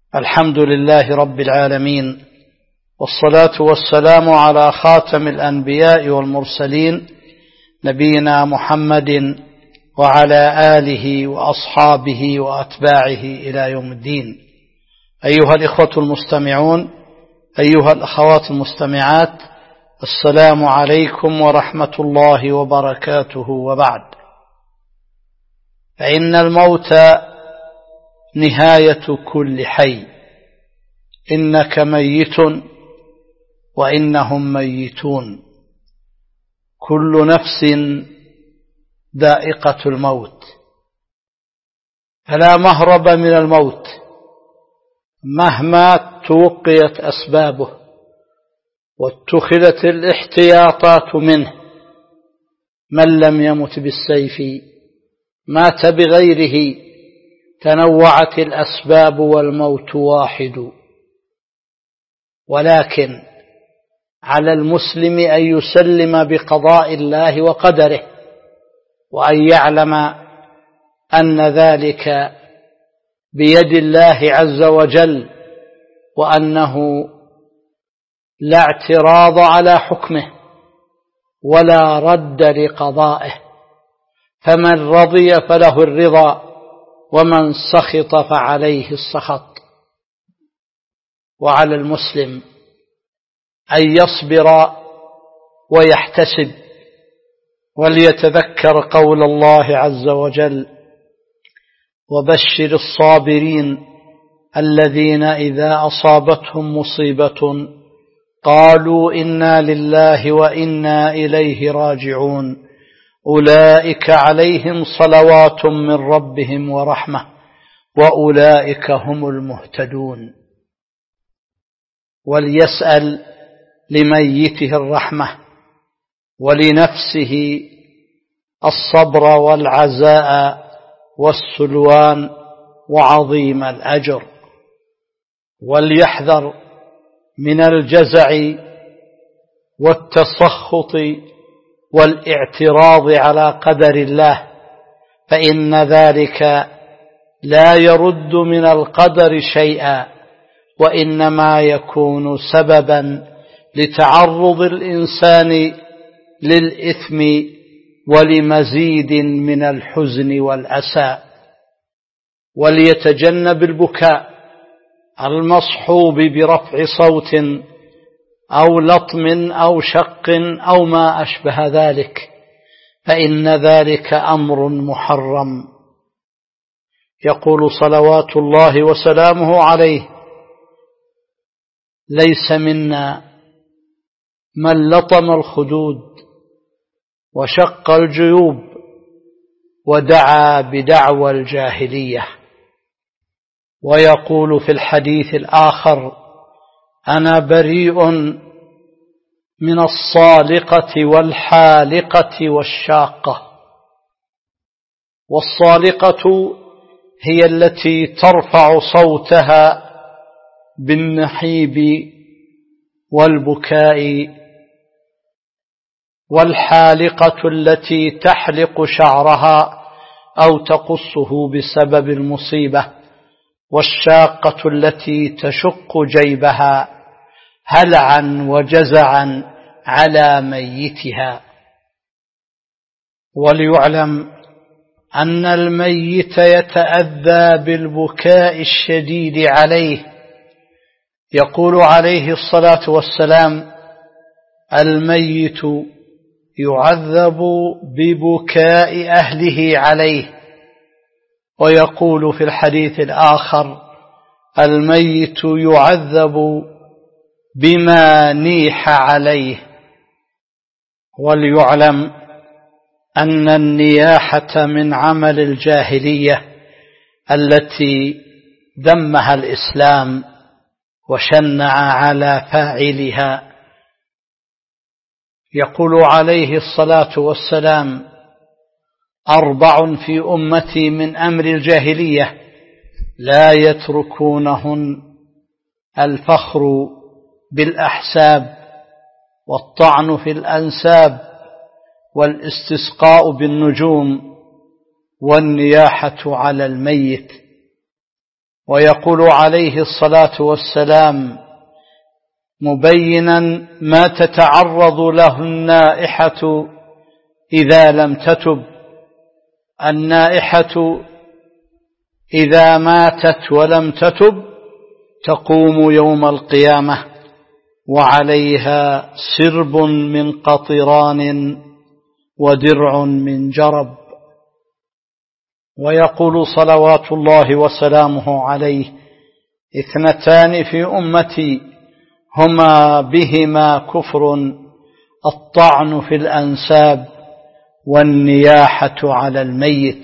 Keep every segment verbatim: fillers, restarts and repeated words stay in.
الحمد لله رب العالمين، والصلاة والسلام على خاتم الأنبياء والمرسلين نبينا محمد وعلى آله وأصحابه وأتباعه إلى يوم الدين. أيها الإخوة المستمعون، أيها الأخوات المستمعات، السلام عليكم ورحمة الله وبركاته. وبعد، فإن الموت نهاية كل حي، إنك ميت وإنهم ميتون، كل نفس ذائقة الموت، فلا مهرب من الموت مهما توقيت أسبابه واتخذت الاحتياطات منه. من لم يمت بالسيف مات بغيره، تنوعت الأسباب والموت واحد. ولكن على المسلم أن يسلم بقضاء الله وقدره، وأن يعلم أن ذلك بيد الله عز وجل، وأنه لا اعتراض على حكمه ولا رد لقضائه، فمن رضي فله الرضا، ومن سخط فعليه السخط. وعلى المسلم أن يصبر ويحتسب، وليتذكر قول الله عز وجل: وبشر الصابرين الذين إذا أصابتهم مصيبة قالوا إنا لله وإنا إليه راجعون أولئك عليهم صلوات من ربهم ورحمة وأولئك هم المهتدون. وليسأل لميته الرحمة، ولنفسه الصبر والعزاء والسلوان وعظيم الأجر. وليحذر من الجزع والتسخط والاعتراض على قدر الله، فإن ذلك لا يرد من القدر شيئا، وإنما يكون سببا لتعرض الإنسان للإثم ولمزيد من الحزن والأسى. وليتجنب البكاء المصحوب برفع صوت أو لطم أو شق أو ما أشبه ذلك، فإن ذلك أمر محرم. يقول صلوات الله وسلامه عليه: ليس منا من لطم الخدود وشق الجيوب ودعا بدعوى الجاهلية. ويقول في الحديث الآخر: أنا بريء من الصالقة والحالقة والشاقة. والصالقة هي التي ترفع صوتها بالنحيب والبكاء، والحالقة التي تحلق شعرها أو تقصه بسبب المصيبة، والشاقة التي تشق جيبها هلعا وجزعا على ميتها. وليعلم أن الميت يتأذى بالبكاء الشديد عليه. يقول عليه الصلاة والسلام: الميت يعذب ببكاء أهله عليه. ويقول في الحديث الآخر: الميت يعذب بما نيح عليه. وليعلم أن النياحة من عمل الجاهلية التي ذمها الإسلام وشنع على فاعلها. يقول عليه الصلاة والسلام: أربع في أمتي من أمر الجاهلية لا يتركونهن: الفخر بالأحساب، والطعن في الأنساب، والاستسقاء بالنجوم، والنياحة على الميت. ويقول عليه الصلاة والسلام مبينا ما تتعرض له النائحة إذا لم تتب: النائحة إذا ماتت ولم تتب تقوم يوم القيامة وعليها سرب من قطران ودرع من جرب. ويقول صلوات الله وسلامه عليه: اثنتان في أمتي هما بهما كفر: الطعن في الأنساب والنياحة على الميت.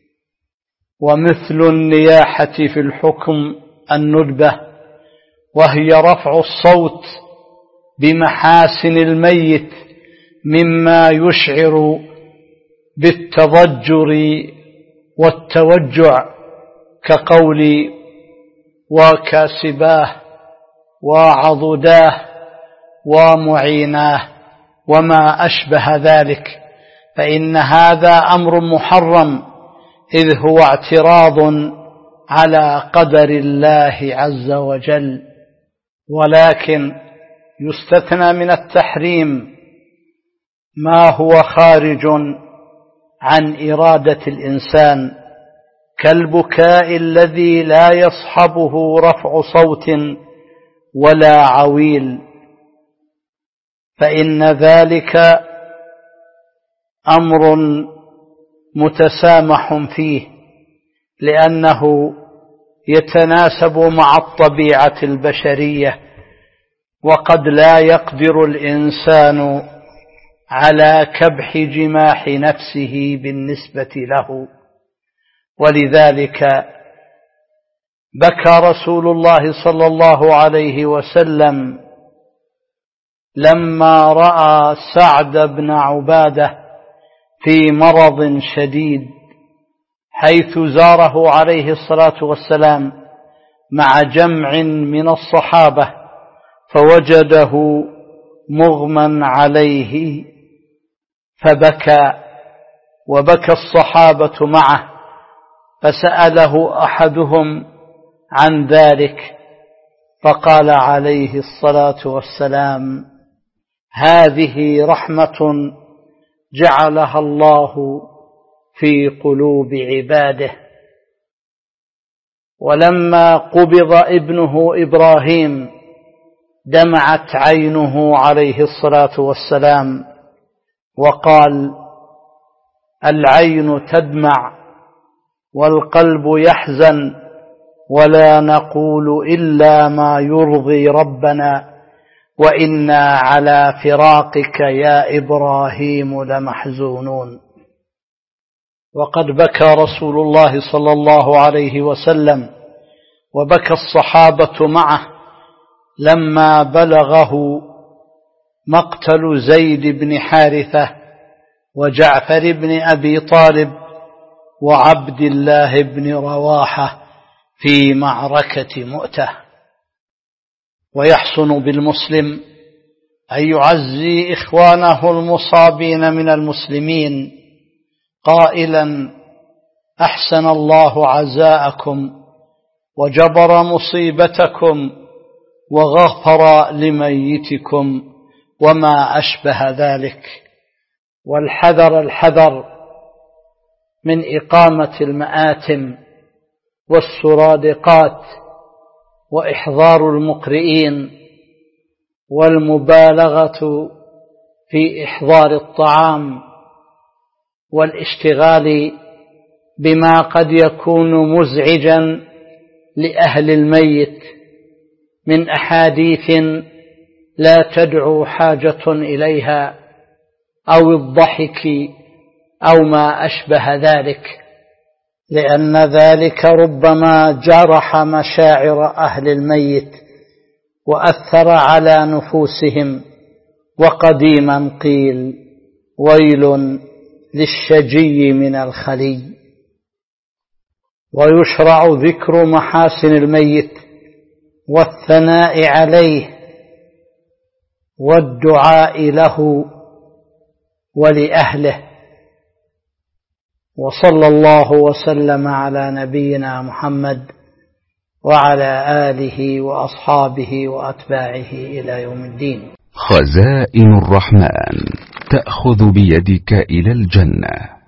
ومثل النياحة في الحكم الندبة، وهي رفع الصوت بمحاسن الميت مما يشعر بالتضجر والتوجع، كقول وكاسباه وعضداه ومعيناه وما أشبه ذلك، فإن هذا أمر محرم، إذ هو اعتراض على قدر الله عز وجل. ولكن يستثنى من التحريم ما هو خارج عن إرادة الإنسان، كالبكاء الذي لا يصحبه رفع صوت ولا عويل، فإن ذلك أمر متسامح فيه، لأنه يتناسب مع الطبيعة البشرية، وقد لا يقدر الإنسان على كبح جماح نفسه بالنسبة له. ولذلك بكى رسول الله صلى الله عليه وسلم لما رأى سعد بن عبادة في مرض شديد، حيث زاره عليه الصلاة والسلام مع جمع من الصحابة فوجده مغمى عليه فبكى، وبكى الصحابة معه، فسأله أحدهم عن ذلك فقال عليه الصلاة والسلام: هذه رحمة جعلها الله في قلوب عباده. ولما قبض ابنه إبراهيم دمعت عينه عليه الصلاة والسلام، وقال: العين تدمع والقلب يحزن، ولا نقول إلا ما يرضي ربنا، وإنا على فراقك يا إبراهيم لمحزونون. وقد بكى رسول الله صلى الله عليه وسلم وبكى الصحابة معه لما بلغه مقتل زيد بن حارثة وجعفر بن أبي طالب وعبد الله بن رواحة في معركة مؤتة. ويحسن بالمسلم أن يعزي إخوانه المصابين من المسلمين قائلا: أحسن الله عزاءكم وجبر مصيبتكم وغفر لميتكم وما أشبه ذلك. والحذر الحذر من إقامة المآتم والسرادقات وإحضار المقرئين والمبالغة في إحضار الطعام والاشتغال بما قد يكون مزعجا لأهل الميت من أحاديث لا تدعو حاجة إليها، أو الضحك أو ما أشبه ذلك، لأن ذلك ربما جرح مشاعر أهل الميت وأثر على نفوسهم. وقديما قيل: ويل للشجي من الخلي. ويشرع ذكر محاسن الميت والثناء عليه والدعاء له ولأهله. وصلى الله وسلم على نبينا محمد وعلى آله وأصحابه وأتباعه إلى يوم الدين. خزائن الرحمن تأخذ بيدك إلى الجنة.